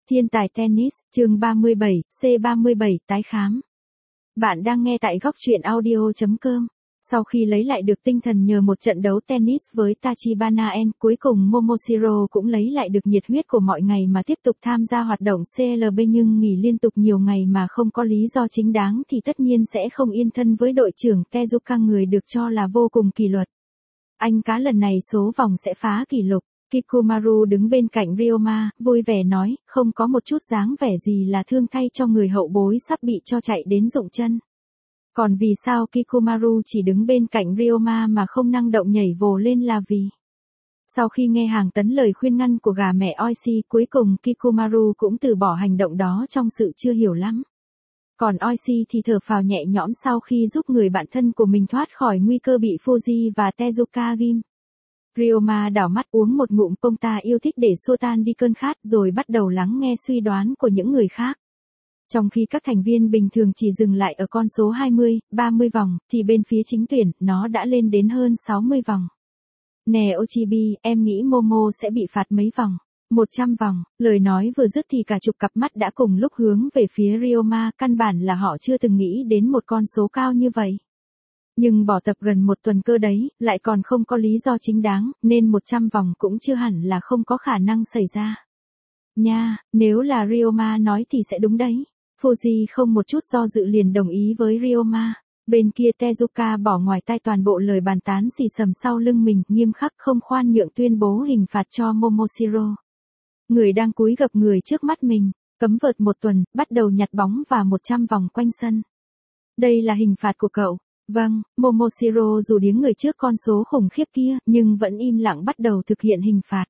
Thiên tài tennis, chương 37, C37 tái khám. Bạn đang nghe tại góc truyện audio.com. Sau khi lấy lại được tinh thần nhờ một trận đấu tennis với Tachibana En, cuối cùng Momoshiro cũng lấy lại được nhiệt huyết của mọi ngày mà tiếp tục tham gia hoạt động CLB, nhưng nghỉ liên tục nhiều ngày mà không có lý do chính đáng thì tất nhiên sẽ không yên thân với đội trưởng Tezuka, người được cho là vô cùng kỷ luật. Anh cá lần này số vòng sẽ phá kỷ lục. Kikumaru đứng bên cạnh Ryoma, vui vẻ nói, không có một chút dáng vẻ gì là thương thay cho người hậu bối sắp bị cho chạy đến rụng chân. Còn vì sao Kikumaru chỉ đứng bên cạnh Ryoma mà không năng động nhảy vồ lên là vì... Sau khi nghe hàng tấn lời khuyên ngăn của gà mẹ Oishi, cuối cùng Kikumaru cũng từ bỏ hành động đó trong sự chưa hiểu lắm. Còn Oishi thì thở phào nhẹ nhõm sau khi giúp người bạn thân của mình thoát khỏi nguy cơ bị Fuji và Tezuka ghim. Ryoma đảo mắt uống một ngụm Ponta yêu thích để xua tan đi cơn khát, rồi bắt đầu lắng nghe suy đoán của những người khác. Trong khi các thành viên bình thường chỉ dừng lại ở con số 20, 30 vòng, thì bên phía chính tuyển, nó đã lên đến hơn 60 vòng. Nè Ochibi, em nghĩ Momo sẽ bị phạt mấy vòng? 100 vòng. Lời nói vừa dứt thì cả chục cặp mắt đã cùng lúc hướng về phía Ryoma, căn bản là họ chưa từng nghĩ đến một con số cao như vậy. Nhưng bỏ tập gần một tuần cơ đấy, lại còn không có lý do chính đáng, nên 100 vòng cũng chưa hẳn là không có khả năng xảy ra. Nha, nếu là Ryoma nói thì sẽ đúng đấy. Fuji không một chút do dự liền đồng ý với Ryoma. Bên kia Tezuka bỏ ngoài tai toàn bộ lời bàn tán xì xầm sau lưng mình, nghiêm khắc không khoan nhượng tuyên bố hình phạt cho Momoshiro. Người đang cúi gập người trước mắt mình, cấm vợt một tuần, bắt đầu nhặt bóng và 100 vòng quanh sân. Đây là hình phạt của cậu. Vâng, Momoshiro dù điếng người trước con số khủng khiếp kia, nhưng vẫn im lặng bắt đầu thực hiện hình phạt.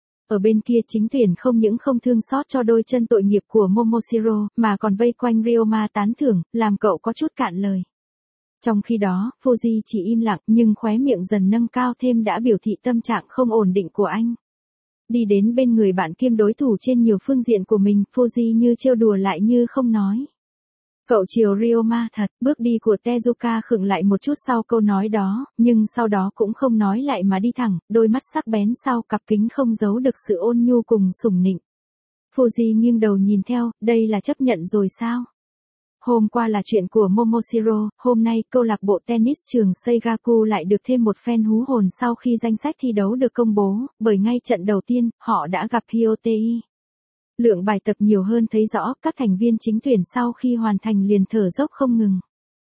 Ở bên kia chính tuyển không những không thương xót cho đôi chân tội nghiệp của Momoshiro, mà còn vây quanh Ryoma tán thưởng, làm cậu có chút cạn lời. Trong khi đó, Fuji chỉ im lặng nhưng khóe miệng dần nâng cao thêm đã biểu thị tâm trạng không ổn định của anh. Đi đến bên người bạn kiêm đối thủ trên nhiều phương diện của mình, Fuji như trêu đùa lại như không nói. Cậu chiều Ryoma thật, bước đi của Tezuka khựng lại một chút sau câu nói đó, nhưng sau đó cũng không nói lại mà đi thẳng, đôi mắt sắc bén sau cặp kính không giấu được sự ôn nhu cùng sủng nịnh. Fuji nghiêng đầu nhìn theo, đây là chấp nhận rồi sao? Hôm qua là chuyện của Momoshiro, hôm nay câu lạc bộ tennis trường Seigaku lại được thêm một phen hú hồn sau khi danh sách thi đấu được công bố, bởi ngay trận đầu tiên, họ đã gặp Hyotei. Lượng bài tập nhiều hơn thấy rõ, các thành viên chính tuyển sau khi hoàn thành liền thở dốc không ngừng.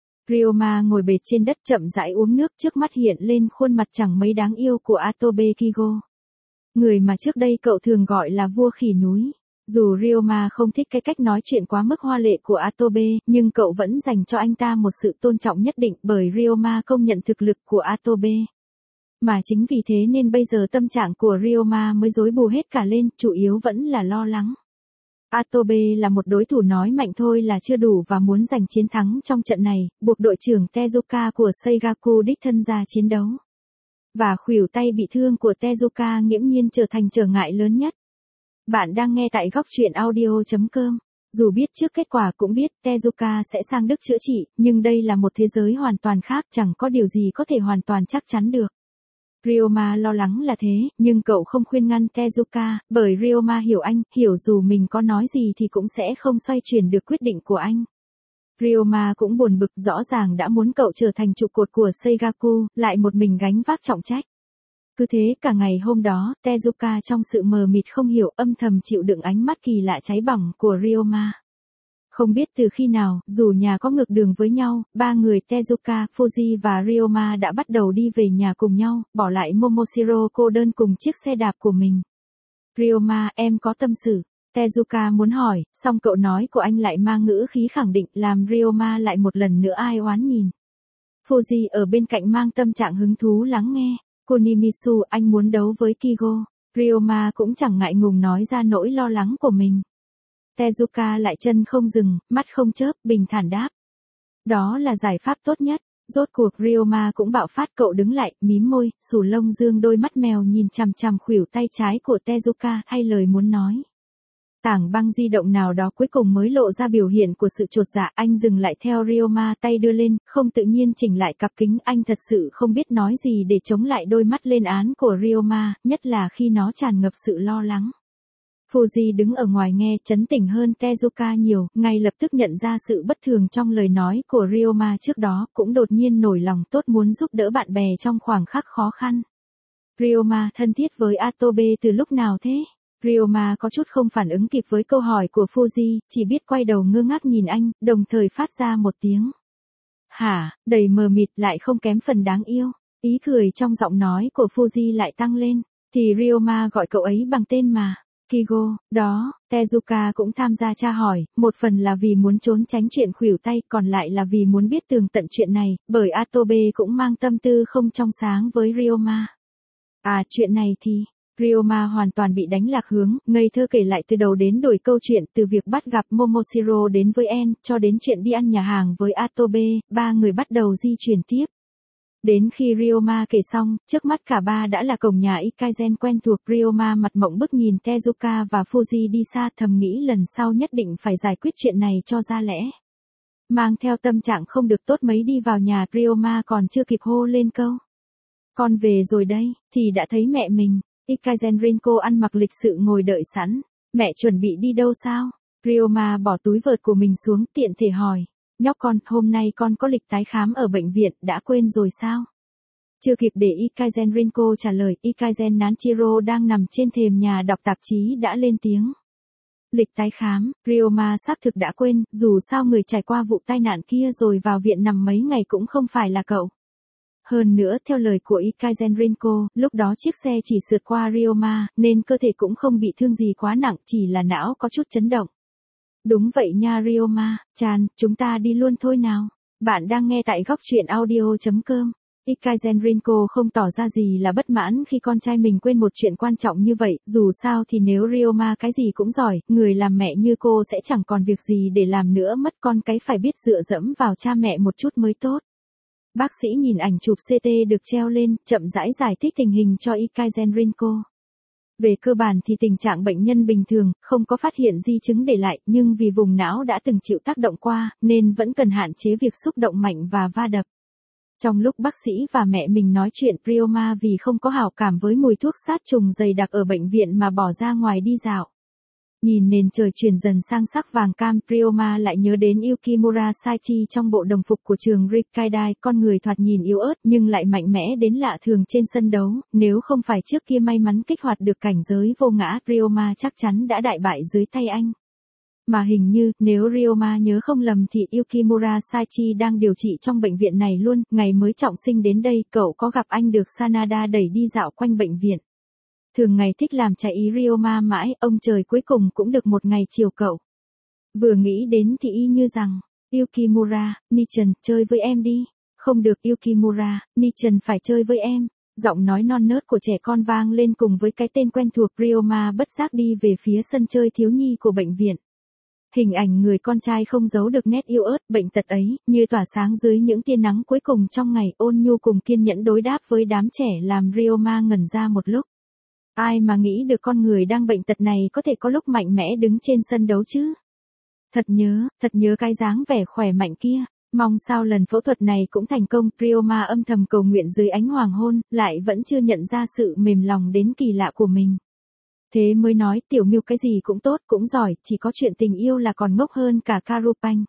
Ryoma ngồi bệt trên đất chậm rãi uống nước, trước mắt hiện lên khuôn mặt chẳng mấy đáng yêu của Atobe Kigo. Người mà trước đây cậu thường gọi là vua khỉ núi. Dù Ryoma không thích cái cách nói chuyện quá mức hoa lệ của Atobe, nhưng cậu vẫn dành cho anh ta một sự tôn trọng nhất định bởi Ryoma công nhận thực lực của Atobe. Mà chính vì thế nên bây giờ tâm trạng của Ryoma mới rối bù hết cả lên, chủ yếu vẫn là lo lắng. Atobe là một đối thủ nói mạnh thôi là chưa đủ và muốn giành chiến thắng trong trận này, buộc đội trưởng Tezuka của Seigaku đích thân ra chiến đấu. Và khuỷu tay bị thương của Tezuka nghiễm nhiên trở thành trở ngại lớn nhất. Bạn đang nghe tại góc truyện audio.com. Dù biết trước kết quả cũng biết Tezuka sẽ sang Đức chữa trị, nhưng đây là một thế giới hoàn toàn khác, chẳng có điều gì có thể hoàn toàn chắc chắn được. Ryoma lo lắng là thế, nhưng cậu không khuyên ngăn Tezuka, bởi Ryoma hiểu anh, hiểu dù mình có nói gì thì cũng sẽ không xoay chuyển được quyết định của anh. Ryoma cũng buồn bực, rõ ràng đã muốn cậu trở thành trụ cột của Seigaku, lại một mình gánh vác trọng trách. Cứ thế cả ngày hôm đó, Tezuka trong sự mờ mịt không hiểu âm thầm chịu đựng ánh mắt kỳ lạ cháy bỏng của Ryoma. Không biết từ khi nào, dù nhà có ngược đường với nhau, ba người Tezuka, Fuji và Ryoma đã bắt đầu đi về nhà cùng nhau, bỏ lại Momoshiro cô đơn cùng chiếc xe đạp của mình. Ryoma, em có tâm sự. Tezuka muốn hỏi, song cậu nói của anh lại mang ngữ khí khẳng định làm Ryoma lại một lần nữa ai oán nhìn. Fuji ở bên cạnh mang tâm trạng hứng thú lắng nghe. Kunimisu, anh muốn đấu với Kigo. Ryoma cũng chẳng ngại ngùng nói ra nỗi lo lắng của mình. Tezuka lại chân không dừng, mắt không chớp, bình thản đáp. Đó là giải pháp tốt nhất. Rốt cuộc Ryoma cũng bạo phát, cậu đứng lại, mím môi, xù lông dương đôi mắt mèo nhìn chằm chằm khuỷu tay trái của Tezuka, hay lời muốn nói. Tảng băng di động nào đó cuối cùng mới lộ ra biểu hiện của sự chột dạ, anh dừng lại theo Ryoma, tay đưa lên, không tự nhiên chỉnh lại cặp kính, anh thật sự không biết nói gì để chống lại đôi mắt lên án của Ryoma, nhất là khi nó tràn ngập sự lo lắng. Fuji đứng ở ngoài nghe chấn tỉnh hơn Tezuka nhiều, ngay lập tức nhận ra sự bất thường trong lời nói của Ryoma trước đó, cũng đột nhiên nổi lòng tốt muốn giúp đỡ bạn bè trong khoảng khắc khó khăn. Ryoma thân thiết với Atobe từ lúc nào thế? Ryoma có chút không phản ứng kịp với câu hỏi của Fuji, chỉ biết quay đầu ngơ ngác nhìn anh, đồng thời phát ra một tiếng. Hả, đầy mờ mịt lại không kém phần đáng yêu. Ý cười trong giọng nói của Fuji lại tăng lên, thì Ryoma gọi cậu ấy bằng tên mà. Kigo, đó, Tezuka cũng tham gia tra hỏi, một phần là vì muốn trốn tránh chuyện khuỷu tay, còn lại là vì muốn biết tường tận chuyện này, bởi Atobe cũng mang tâm tư không trong sáng với Ryoma. À, chuyện này thì, Ryoma hoàn toàn bị đánh lạc hướng, ngây thơ kể lại từ đầu đến đuôi câu chuyện, từ việc bắt gặp Momoshiro đến với En, cho đến chuyện đi ăn nhà hàng với Atobe, ba người bắt đầu di chuyển tiếp. Đến khi Ryoma kể xong, trước mắt cả ba đã là cổng nhà Ikaizen quen thuộc. Ryoma mặt mộng bức nhìn Tezuka và Fuji đi xa, thầm nghĩ lần sau nhất định phải giải quyết chuyện này cho ra lẽ. Mang theo tâm trạng không được tốt mấy đi vào nhà, Ryoma còn chưa kịp hô lên câu con về rồi đây, thì đã thấy mẹ mình. Ikaizen Rinko ăn mặc lịch sự ngồi đợi sẵn. Mẹ chuẩn bị đi đâu sao? Ryoma bỏ túi vợt của mình xuống, tiện thể hỏi. Nhóc con, hôm nay con có lịch tái khám ở bệnh viện, đã quên rồi sao? Chưa kịp để Ikaizen Rinko trả lời, Ikaizen Nanchiro đang nằm trên thềm nhà đọc tạp chí đã lên tiếng. Lịch tái khám, Ryoma xác thực đã quên, dù sao người trải qua vụ tai nạn kia rồi vào viện nằm mấy ngày cũng không phải là cậu. Hơn nữa theo lời của Ikaizen Rinko, lúc đó chiếc xe chỉ sượt qua Ryoma, nên cơ thể cũng không bị thương gì quá nặng, chỉ là não có chút chấn động. Đúng vậy nha Ryoma-chan, chúng ta đi luôn thôi nào. Bạn đang nghe tại góc truyện audio.com. Ikaizen Rinko không tỏ ra gì là bất mãn khi con trai mình quên một chuyện quan trọng như vậy, dù sao thì nếu Ryoma cái gì cũng giỏi, người làm mẹ như cô sẽ chẳng còn việc gì để làm nữa mất, con cái phải biết dựa dẫm vào cha mẹ một chút mới tốt. Bác sĩ nhìn ảnh chụp CT được treo lên, chậm rãi giải thích tình hình cho Ikaizen Rinko. Về cơ bản thì tình trạng bệnh nhân bình thường, không có phát hiện di chứng để lại, nhưng vì vùng não đã từng chịu tác động qua, nên vẫn cần hạn chế việc xúc động mạnh và va đập. Trong lúc bác sĩ và mẹ mình nói chuyện, Ryoma vì không có hảo cảm với mùi thuốc sát trùng dày đặc ở bệnh viện mà bỏ ra ngoài đi dạo. Nhìn nền trời chuyển dần sang sắc vàng cam, Ryoma lại nhớ đến Yukimura Saichi trong bộ đồng phục của trường Rikkaidai, con người thoạt nhìn yếu ớt nhưng lại mạnh mẽ đến lạ thường trên sân đấu, nếu không phải trước kia may mắn kích hoạt được cảnh giới vô ngã, Ryoma chắc chắn đã đại bại dưới tay anh. Mà hình như, nếu Ryoma nhớ không lầm thì Yukimura Saichi đang điều trị trong bệnh viện này luôn, ngày mới trọng sinh đến đây, cậu có gặp anh được Sanada đẩy đi dạo quanh bệnh viện. Thường ngày thích làm trái ý Ryoma mãi, ông trời cuối cùng cũng được một ngày chiều cậu. Vừa nghĩ đến thì y như rằng, Yukimura, Nichan, chơi với em đi. Không được Yukimura, Nichan phải chơi với em. Giọng nói non nớt của trẻ con vang lên cùng với cái tên quen thuộc. Ryoma bất giác đi về phía sân chơi thiếu nhi của bệnh viện. Hình ảnh người con trai không giấu được nét yêu ớt, bệnh tật ấy, như tỏa sáng dưới những tia nắng cuối cùng trong ngày, ôn nhu cùng kiên nhẫn đối đáp với đám trẻ làm Ryoma ngẩn ra một lúc. Ai mà nghĩ được con người đang bệnh tật này có thể có lúc mạnh mẽ đứng trên sân đấu chứ. Thật nhớ cái dáng vẻ khỏe mạnh kia. Mong sao lần phẫu thuật này cũng thành công. Ryoma âm thầm cầu nguyện dưới ánh hoàng hôn, lại vẫn chưa nhận ra sự mềm lòng đến kỳ lạ của mình. Thế mới nói tiểu miêu cái gì cũng tốt, cũng giỏi, chỉ có chuyện tình yêu là còn ngốc hơn cả Karupanh.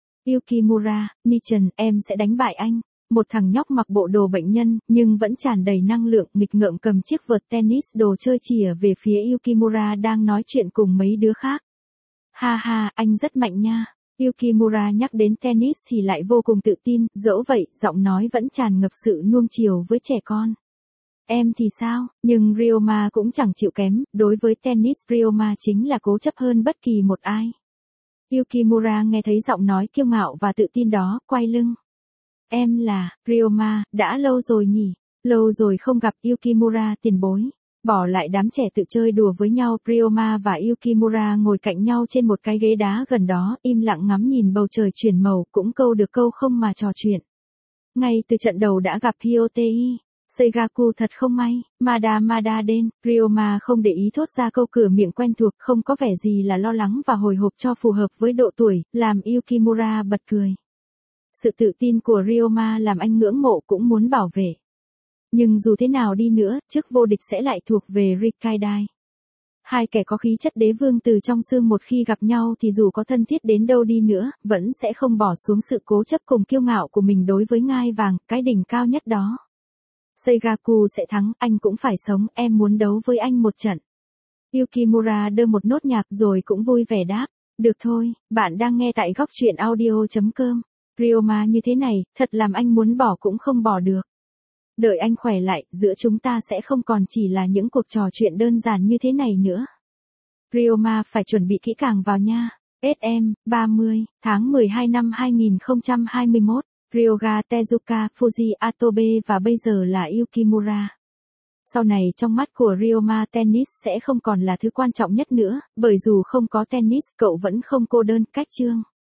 Yukimura, Nichan, em sẽ đánh bại anh. Một thằng nhóc mặc bộ đồ bệnh nhân, nhưng vẫn tràn đầy năng lượng, nghịch ngợm cầm chiếc vợt tennis đồ chơi chìa về phía Yukimura đang nói chuyện cùng mấy đứa khác. Ha ha, anh rất mạnh nha. Yukimura nhắc đến tennis thì lại vô cùng tự tin, dẫu vậy, giọng nói vẫn tràn ngập sự nuông chiều với trẻ con. Em thì sao, nhưng Ryoma cũng chẳng chịu kém, đối với tennis Ryoma chính là cố chấp hơn bất kỳ một ai. Yukimura nghe thấy giọng nói kiêu ngạo và tự tin đó, quay lưng. Em là, Ryoma, đã lâu rồi nhỉ, lâu rồi không gặp Yukimura tiền bối. Bỏ lại đám trẻ tự chơi đùa với nhau, Ryoma và Yukimura ngồi cạnh nhau trên một cái ghế đá gần đó, im lặng ngắm nhìn bầu trời chuyển màu, cũng câu được câu không mà trò chuyện. Ngay từ trận đầu đã gặp Hyotei. Seigaku thật không may, Mada Den, Ryoma không để ý thốt ra câu cửa miệng quen thuộc, không có vẻ gì là lo lắng và hồi hộp cho phù hợp với độ tuổi, làm Yukimura bật cười. Sự tự tin của Ryoma làm anh ngưỡng mộ cũng muốn bảo vệ. Nhưng dù thế nào đi nữa, chức vô địch sẽ lại thuộc về Rikkaidai. Hai kẻ có khí chất đế vương từ trong xương một khi gặp nhau thì dù có thân thiết đến đâu đi nữa, vẫn sẽ không bỏ xuống sự cố chấp cùng kiêu ngạo của mình đối với ngai vàng, cái đỉnh cao nhất đó. Seigaku sẽ thắng, anh cũng phải sống, em muốn đấu với anh một trận. Yukimura đưa một nốt nhạc rồi cũng vui vẻ đáp. Được thôi, bạn đang nghe tại góc truyện audio.com. Ryoma như thế này, thật làm anh muốn bỏ cũng không bỏ được. Đợi anh khỏe lại, giữa chúng ta sẽ không còn chỉ là những cuộc trò chuyện đơn giản như thế này nữa. Ryoma phải chuẩn bị kỹ càng vào nha. SM, 30, tháng 12 năm 2021, Ryoga Tezuka, Fuji Atobe và bây giờ là Yukimura. Sau này trong mắt của Ryoma tennis sẽ không còn là thứ quan trọng nhất nữa, bởi dù không có tennis cậu vẫn không cô đơn, cách chương.